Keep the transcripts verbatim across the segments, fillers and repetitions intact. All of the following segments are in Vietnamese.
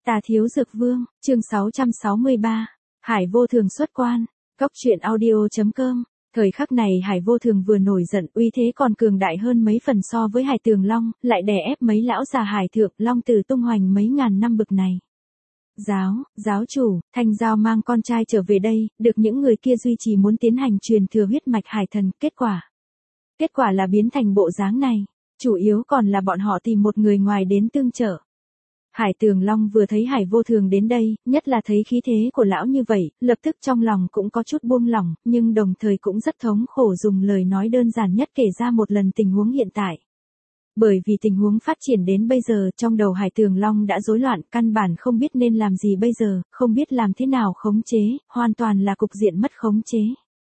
Tà Thiếu Dược Vương, chương sáu trăm sáu mươi ba, Hải Vô Thường xuất quan, Cốc truyện audio chấm com. Thời khắc này Hải Vô Thường vừa nổi giận, uy thế còn cường đại hơn mấy phần so với Hải Tường Long, lại đè ép mấy lão già Hải Thượng Long Tử tung hoành mấy ngàn năm bực này. Giáo, giáo chủ, Thanh Giao mang con trai trở về đây, được những người kia duy trì muốn tiến hành truyền thừa huyết mạch Hải Thần, kết quả. Kết quả là biến thành bộ dáng này, chủ yếu còn là bọn họ tìm một người ngoài đến tương trợ. Hải Tường Long vừa thấy Hải Vô Thường đến đây, nhất là thấy khí thế của lão như vậy, lập tức trong lòng cũng có chút buông lỏng, nhưng đồng thời cũng rất thống khổ dùng lời nói đơn giản nhất kể ra một lần tình huống hiện tại. Bởi vì tình huống phát triển đến bây giờ, trong đầu Hải Tường Long đã rối loạn, căn bản không biết nên làm gì bây giờ, không biết làm thế nào khống chế, hoàn toàn là cục diện mất khống chế.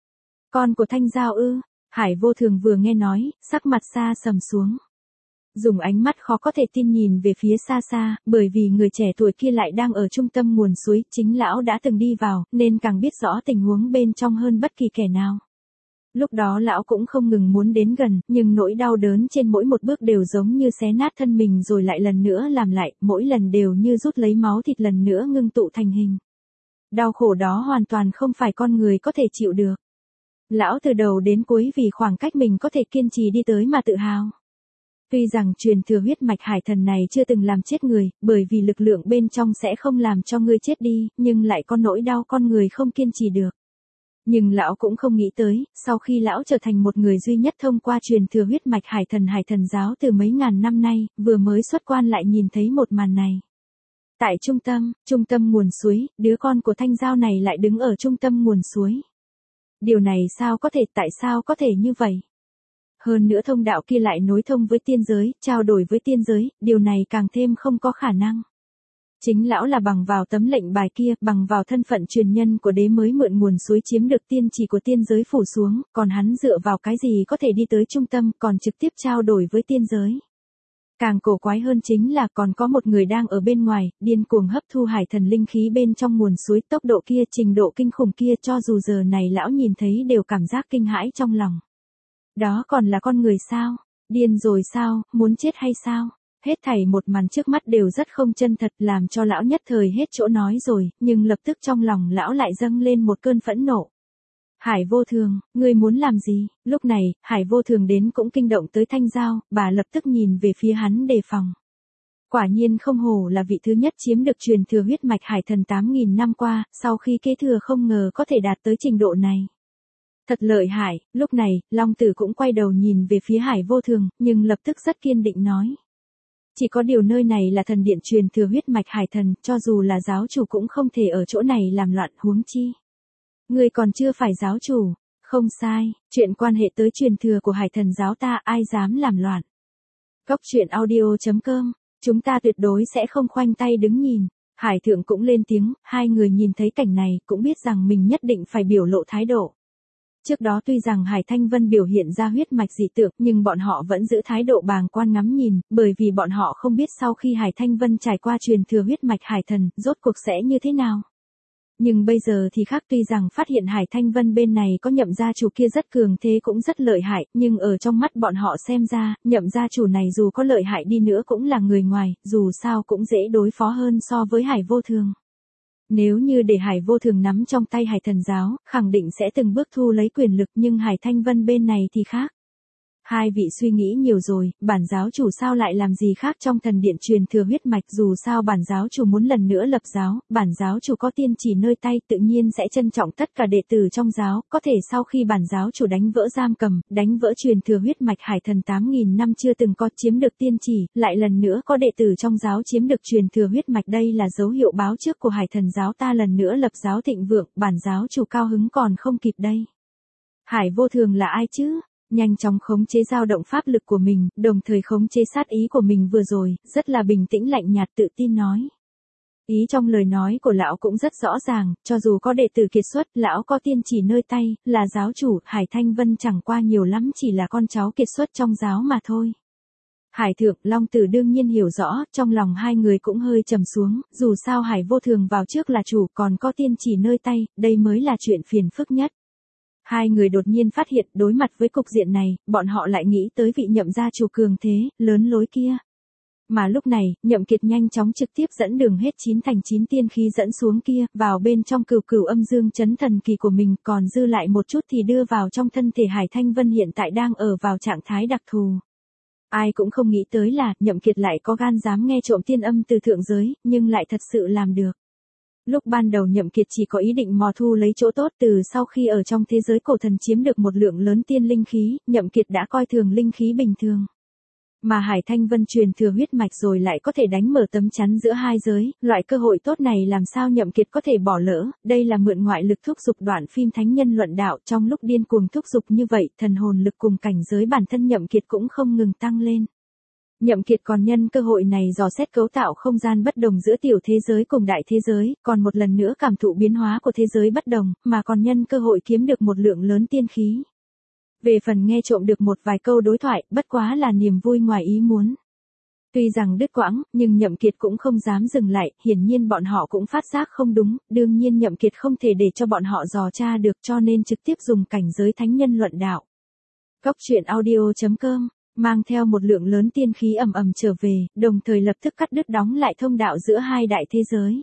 Con của Thanh Giao ư? Hải Vô Thường vừa nghe nói, sắc mặt xa sầm xuống. Dùng ánh mắt khó có thể tin nhìn về phía xa xa, bởi vì người trẻ tuổi kia lại đang ở trung tâm nguồn suối, chính lão đã từng đi vào, nên càng biết rõ tình huống bên trong hơn bất kỳ kẻ nào. Lúc đó lão cũng không ngừng muốn đến gần, nhưng nỗi đau đớn trên mỗi một bước đều giống như xé nát thân mình rồi lại lần nữa làm lại, mỗi lần đều như rút lấy máu thịt lần nữa ngưng tụ thành hình. Đau khổ đó hoàn toàn không phải con người có thể chịu được. Lão từ đầu đến cuối vì khoảng cách mình có thể kiên trì đi tới mà tự hào. Tuy rằng truyền thừa huyết mạch Hải Thần này chưa từng làm chết người, bởi vì lực lượng bên trong sẽ không làm cho ngươi chết đi, nhưng lại có nỗi đau con người không kiên trì được. Nhưng lão cũng không nghĩ tới, sau khi lão trở thành một người duy nhất thông qua truyền thừa huyết mạch Hải Thần Hải Thần giáo từ mấy ngàn năm nay, vừa mới xuất quan lại nhìn thấy một màn này. Tại trung tâm, trung tâm nguồn suối, đứa con của Thanh Giao này lại đứng ở trung tâm nguồn suối. Điều này sao có thể, tại sao có thể như vậy? Hơn nữa thông đạo kia lại nối thông với tiên giới, trao đổi với tiên giới, điều này càng thêm không có khả năng. Chính lão là bằng vào tấm lệnh bài kia, bằng vào thân phận truyền nhân của đế mới mượn nguồn suối chiếm được tiên chỉ của tiên giới phủ xuống, còn hắn dựa vào cái gì có thể đi tới trung tâm, còn trực tiếp trao đổi với tiên giới. Càng cổ quái hơn chính là còn có một người đang ở bên ngoài, điên cuồng hấp thu Hải Thần linh khí bên trong nguồn suối, tốc độ kia, trình độ kinh khủng kia cho dù giờ này lão nhìn thấy đều cảm giác kinh hãi trong lòng. Đó còn là con người sao? Điên rồi sao? Muốn chết hay sao? Hết thảy một màn trước mắt đều rất không chân thật, làm cho lão nhất thời hết chỗ nói rồi, nhưng lập tức trong lòng lão lại dâng lên một cơn phẫn nộ. Hải Vô Thường, ngươi muốn làm gì? Lúc này, Hải Vô Thường đến cũng kinh động tới Thanh Giao, bà lập tức nhìn về phía hắn đề phòng. Quả nhiên không hổ là vị thứ nhất chiếm được truyền thừa huyết mạch Hải Thần tám nghìn năm qua, sau khi kế thừa không ngờ có thể đạt tới trình độ này. Thật lợi hại, lúc này, Long Tử cũng quay đầu nhìn về phía Hải Vô Thường, nhưng lập tức rất kiên định nói. Chỉ có điều nơi này là thần điện truyền thừa huyết mạch Hải Thần, cho dù là giáo chủ cũng không thể ở chỗ này làm loạn, huống chi. Ngươi còn chưa phải giáo chủ, không sai, chuyện quan hệ tới truyền thừa của Hải Thần giáo ta ai dám làm loạn. Cốc truyện audio chấm com, chúng ta tuyệt đối sẽ không khoanh tay đứng nhìn. Hải Thượng cũng lên tiếng, hai người nhìn thấy cảnh này cũng biết rằng mình nhất định phải biểu lộ thái độ. Trước đó tuy rằng Hải Thanh Vân biểu hiện ra huyết mạch dị tượng, nhưng bọn họ vẫn giữ thái độ bàng quan ngắm nhìn, bởi vì bọn họ không biết sau khi Hải Thanh Vân trải qua truyền thừa huyết mạch Hải Thần, rốt cuộc sẽ như thế nào. Nhưng bây giờ thì khác, tuy rằng phát hiện Hải Thanh Vân bên này có Nhậm gia chủ kia rất cường thế cũng rất lợi hại, nhưng ở trong mắt bọn họ xem ra, Nhậm gia chủ này dù có lợi hại đi nữa cũng là người ngoài, dù sao cũng dễ đối phó hơn so với Hải Vô Thường. Nếu như để Hải Vô Thường nắm trong tay Hải Thần giáo, khẳng định sẽ từng bước thu lấy quyền lực, nhưng Hải Thanh Vân bên này thì khác. Hai vị suy nghĩ nhiều rồi, bản giáo chủ sao lại làm gì khác trong thần điện truyền thừa huyết mạch, dù sao bản giáo chủ muốn lần nữa lập giáo, bản giáo chủ có tiên chỉ nơi tay tự nhiên sẽ trân trọng tất cả đệ tử trong giáo, có thể sau khi bản giáo chủ đánh vỡ giam cầm, đánh vỡ truyền thừa huyết mạch Hải Thần tám nghìn năm chưa từng có chiếm được tiên chỉ, lại lần nữa có đệ tử trong giáo chiếm được truyền thừa huyết mạch, đây là dấu hiệu báo trước của Hải Thần giáo ta lần nữa lập giáo thịnh vượng, bản giáo chủ cao hứng còn không kịp đây. Hải Vô Thường là ai chứ? Nhanh chóng khống chế dao động pháp lực của mình, đồng thời khống chế sát ý của mình vừa rồi, rất là bình tĩnh lạnh nhạt tự tin nói. Ý trong lời nói của lão cũng rất rõ ràng, cho dù có đệ tử kiệt xuất, lão có tiên chỉ nơi tay, là giáo chủ, Hải Thanh Vân chẳng qua nhiều lắm chỉ là con cháu kiệt xuất trong giáo mà thôi. Hải Thượng, Long Tử đương nhiên hiểu rõ, trong lòng hai người cũng hơi trầm xuống, dù sao Hải Vô Thường vào trước là chủ, còn có tiên chỉ nơi tay, đây mới là chuyện phiền phức nhất. Hai người đột nhiên phát hiện đối mặt với cục diện này, bọn họ lại nghĩ tới vị Nhậm gia chủ cường thế, lớn lối kia. Mà lúc này, Nhậm Kiệt nhanh chóng trực tiếp dẫn đường hết chín thành chín tiên khí dẫn xuống kia, vào bên trong cửu cửu âm dương chấn thần kỳ của mình, còn dư lại một chút thì đưa vào trong thân thể Hải Thanh Vân hiện tại đang ở vào trạng thái đặc thù. Ai cũng không nghĩ tới là, Nhậm Kiệt lại có gan dám nghe trộm tiên âm từ thượng giới, nhưng lại thật sự làm được. Lúc ban đầu Nhậm Kiệt chỉ có ý định mò thu lấy chỗ tốt, từ sau khi ở trong thế giới cổ thần chiếm được một lượng lớn tiên linh khí, Nhậm Kiệt đã coi thường linh khí bình thường. Mà Hải Thanh Vân truyền thừa huyết mạch rồi lại có thể đánh mở tấm chắn giữa hai giới, loại cơ hội tốt này làm sao Nhậm Kiệt có thể bỏ lỡ, đây là mượn ngoại lực thúc giục đoạn phim thánh nhân luận đạo, trong lúc điên cuồng thúc giục như vậy, thần hồn lực cùng cảnh giới bản thân Nhậm Kiệt cũng không ngừng tăng lên. Nhậm Kiệt còn nhân cơ hội này dò xét cấu tạo không gian bất đồng giữa tiểu thế giới cùng đại thế giới, còn một lần nữa cảm thụ biến hóa của thế giới bất đồng, mà còn nhân cơ hội kiếm được một lượng lớn tiên khí. Về phần nghe trộm được một vài câu đối thoại, bất quá là niềm vui ngoài ý muốn. Tuy rằng đứt quãng, nhưng Nhậm Kiệt cũng không dám dừng lại, hiển nhiên bọn họ cũng phát giác không đúng, đương nhiên Nhậm Kiệt không thể để cho bọn họ dò tra được, cho nên trực tiếp dùng cảnh giới thánh nhân luận đạo. Góc truyện audio chấm com mang theo một lượng lớn tiên khí ầm ầm trở về, đồng thời lập tức cắt đứt đóng lại thông đạo giữa hai đại thế giới.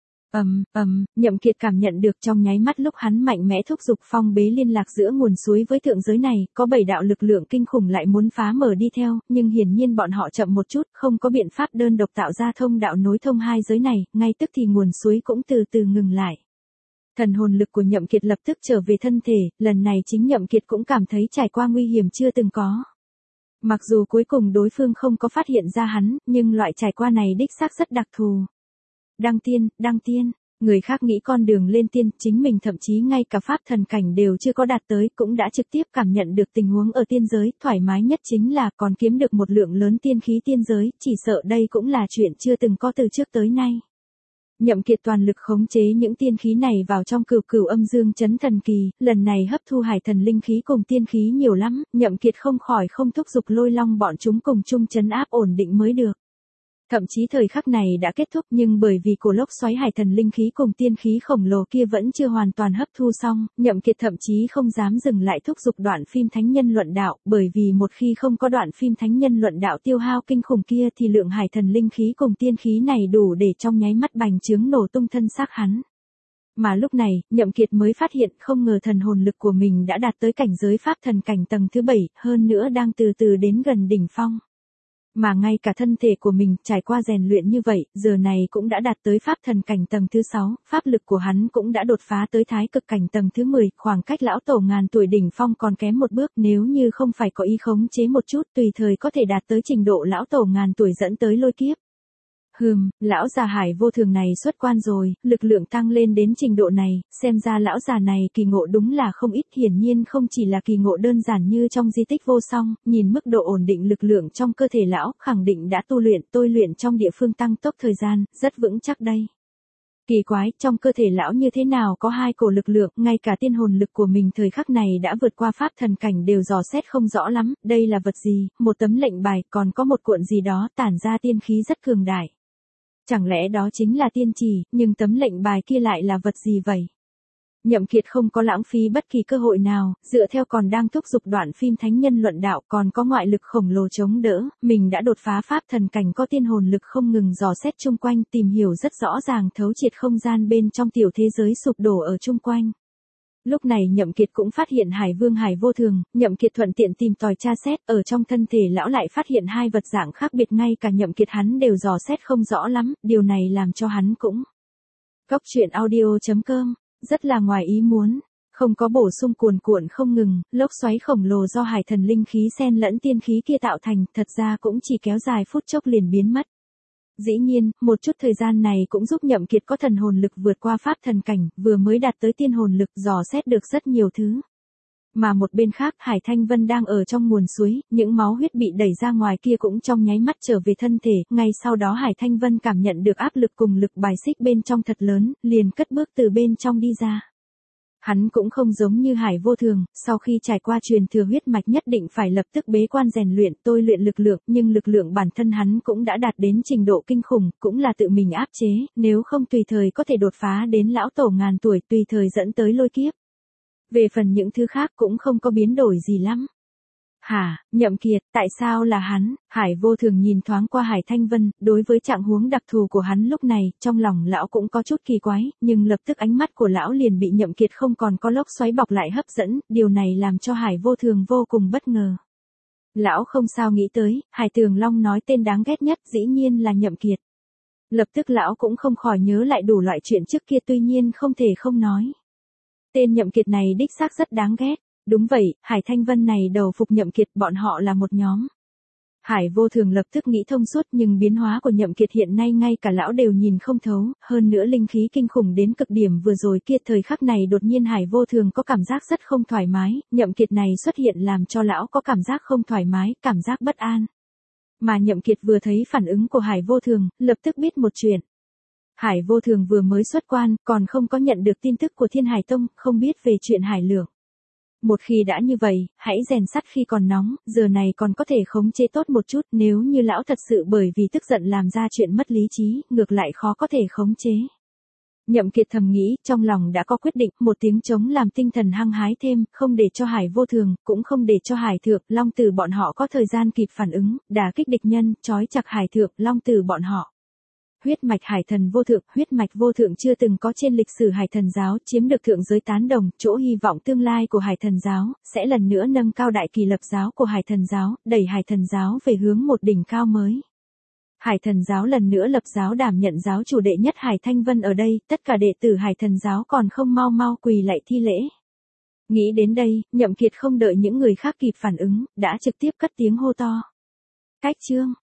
Ầm, ầm, Nhậm Kiệt cảm nhận được trong nháy mắt lúc hắn mạnh mẽ thúc giục phong bế liên lạc giữa nguồn suối với thượng giới này, có bảy đạo lực lượng kinh khủng lại muốn phá mở đi theo, nhưng hiển nhiên bọn họ chậm một chút, không có biện pháp đơn độc tạo ra thông đạo nối thông hai giới này, ngay tức thì nguồn suối cũng từ từ ngừng lại. Thần hồn lực của Nhậm Kiệt lập tức trở về thân thể, lần này chính Nhậm Kiệt cũng cảm thấy trải qua nguy hiểm chưa từng có. Mặc dù cuối cùng đối phương không có phát hiện ra hắn, nhưng loại trải qua này đích xác rất đặc thù. Đăng tiên, đăng tiên, người khác nghĩ con đường lên tiên, chính mình thậm chí ngay cả pháp thần cảnh đều chưa có đạt tới, cũng đã trực tiếp cảm nhận được tình huống ở tiên giới, thoải mái nhất chính là còn kiếm được một lượng lớn tiên khí tiên giới, chỉ sợ đây cũng là chuyện chưa từng có từ trước tới nay. Nhậm Kiệt toàn lực khống chế những tiên khí này vào trong cửu cửu âm dương chấn thần kỳ, lần này hấp thu hải thần linh khí cùng tiên khí nhiều lắm, Nhậm Kiệt không khỏi không thúc giục lôi long bọn chúng cùng chung chấn áp ổn định mới được. Thậm chí thời khắc này đã kết thúc, nhưng bởi vì cổ lốc xoáy hải thần linh khí cùng tiên khí khổng lồ kia vẫn chưa hoàn toàn hấp thu xong, Nhậm Kiệt thậm chí không dám dừng lại thúc giục đoạn phim thánh nhân luận đạo, bởi vì một khi không có đoạn phim thánh nhân luận đạo tiêu hao kinh khủng kia thì lượng hải thần linh khí cùng tiên khí này đủ để trong nháy mắt bành trướng nổ tung thân xác hắn. Mà lúc này, Nhậm Kiệt mới phát hiện không ngờ thần hồn lực của mình đã đạt tới cảnh giới pháp thần cảnh tầng thứ bảy, hơn nữa đang từ từ đến gần đỉnh phong. Mà ngay cả thân thể của mình trải qua rèn luyện như vậy, giờ này cũng đã đạt tới pháp thần cảnh tầng thứ sáu, pháp lực của hắn cũng đã đột phá tới thái cực cảnh tầng thứ mười, khoảng cách lão tổ ngàn tuổi đỉnh phong còn kém một bước, nếu như không phải có ý khống chế một chút tùy thời có thể đạt tới trình độ lão tổ ngàn tuổi dẫn tới lôi kiếp. Hừm, lão già Hải vô thường này xuất quan rồi, lực lượng tăng lên đến trình độ này, xem ra lão già này kỳ ngộ đúng là không ít, hiển nhiên không chỉ là kỳ ngộ đơn giản như trong di tích vô song, nhìn mức độ ổn định lực lượng trong cơ thể lão, khẳng định đã tu luyện, tôi luyện trong địa phương tăng tốc thời gian, rất vững chắc đây. Kỳ quái, trong cơ thể lão như thế nào có hai cổ lực lượng, ngay cả tiên hồn lực của mình thời khắc này đã vượt qua pháp thần cảnh đều dò xét không rõ lắm, đây là vật gì, một tấm lệnh bài, còn có một cuộn gì đó tản ra tiên khí rất cường đại. Chẳng lẽ đó chính là tiên chỉ, nhưng tấm lệnh bài kia lại là vật gì vậy? Nhậm Kiệt không có lãng phí bất kỳ cơ hội nào, dựa theo còn đang thúc giục đoạn phim thánh nhân luận đạo còn có ngoại lực khổng lồ chống đỡ, mình đã đột phá pháp thần cảnh có tiên hồn lực không ngừng dò xét chung quanh tìm hiểu rất rõ ràng thấu triệt không gian bên trong tiểu thế giới sụp đổ ở chung quanh. Lúc này Nhậm Kiệt cũng phát hiện Hải Vương Hải vô thường, Nhậm Kiệt thuận tiện tìm tòi tra xét, ở trong thân thể lão lại phát hiện hai vật dạng khác biệt ngay cả Nhậm Kiệt hắn đều dò xét không rõ lắm, điều này làm cho hắn cũng. Góc truyện audio chấm com, rất là ngoài ý muốn, không có bổ sung cuồn cuộn không ngừng, lốc xoáy khổng lồ do hải thần linh khí xen lẫn tiên khí kia tạo thành, thật ra cũng chỉ kéo dài phút chốc liền biến mất. Dĩ nhiên, một chút thời gian này cũng giúp Nhậm Kiệt có thần hồn lực vượt qua pháp thần cảnh, vừa mới đạt tới tiên hồn lực dò xét được rất nhiều thứ. Mà một bên khác, Hải Thanh Vân đang ở trong nguồn suối, những máu huyết bị đẩy ra ngoài kia cũng trong nháy mắt trở về thân thể, ngay sau đó Hải Thanh Vân cảm nhận được áp lực cùng lực bài xích bên trong thật lớn, liền cất bước từ bên trong đi ra. Hắn cũng không giống như Hải vô thường, sau khi trải qua truyền thừa huyết mạch nhất định phải lập tức bế quan rèn luyện, tôi luyện lực lượng, nhưng lực lượng bản thân hắn cũng đã đạt đến trình độ kinh khủng, cũng là tự mình áp chế, nếu không tùy thời có thể đột phá đến lão tổ ngàn tuổi, tùy thời dẫn tới lôi kiếp. Về phần những thứ khác cũng không có biến đổi gì lắm. Hả, Nhậm Kiệt, tại sao là hắn? Hải Vô Thường nhìn thoáng qua Hải Thanh Vân, đối với trạng huống đặc thù của hắn lúc này, trong lòng lão cũng có chút kỳ quái, nhưng lập tức ánh mắt của lão liền bị Nhậm Kiệt không còn có lốc xoáy bọc lại hấp dẫn, điều này làm cho Hải Vô Thường vô cùng bất ngờ. Lão không sao nghĩ tới, Hải Tường Long nói tên đáng ghét nhất dĩ nhiên là Nhậm Kiệt. Lập tức lão cũng không khỏi nhớ lại đủ loại chuyện trước kia, tuy nhiên không thể không nói. Tên Nhậm Kiệt này đích xác rất đáng ghét. Đúng vậy, Hải Thanh Vân này đầu phục Nhậm Kiệt, bọn họ là một nhóm. Hải Vô Thường lập tức nghĩ thông suốt, nhưng biến hóa của Nhậm Kiệt hiện nay ngay cả lão đều nhìn không thấu, hơn nữa linh khí kinh khủng đến cực điểm vừa rồi kia, thời khắc này đột nhiên Hải Vô Thường có cảm giác rất không thoải mái, Nhậm Kiệt này xuất hiện làm cho lão có cảm giác không thoải mái, cảm giác bất an. Mà Nhậm Kiệt vừa thấy phản ứng của Hải Vô Thường, lập tức biết một chuyện. Hải Vô Thường vừa mới xuất quan, còn không có nhận được tin tức của Thiên Hải Tông, không biết về chuyện Hải Lượng. Một khi đã như vậy, hãy rèn sắt khi còn nóng, giờ này còn có thể khống chế tốt một chút, nếu như lão thật sự bởi vì tức giận làm ra chuyện mất lý trí, ngược lại khó có thể khống chế. Nhậm Kiệt thầm nghĩ, trong lòng đã có quyết định, một tiếng trống làm tinh thần hăng hái thêm, không để cho Hải Vô Thường, cũng không để cho Hải Thượng, Long Tử bọn họ có thời gian kịp phản ứng, đả kích địch nhân, trói chặt Hải Thượng, Long Tử bọn họ. Huyết mạch Hải Thần Vô Thượng, huyết mạch Vô Thượng chưa từng có trên lịch sử Hải Thần giáo, chiếm được thượng giới tán đồng, chỗ hy vọng tương lai của Hải Thần giáo, sẽ lần nữa nâng cao đại kỳ lập giáo của Hải Thần giáo, đẩy Hải Thần giáo về hướng một đỉnh cao mới. Hải Thần giáo lần nữa lập giáo đảm nhận giáo chủ đệ nhất Hải Thanh Vân ở đây, tất cả đệ tử Hải Thần giáo còn không mau mau quỳ lạy thi lễ. Nghĩ đến đây, Nhậm Kiệt không đợi những người khác kịp phản ứng, đã trực tiếp cất tiếng hô to. Cách chương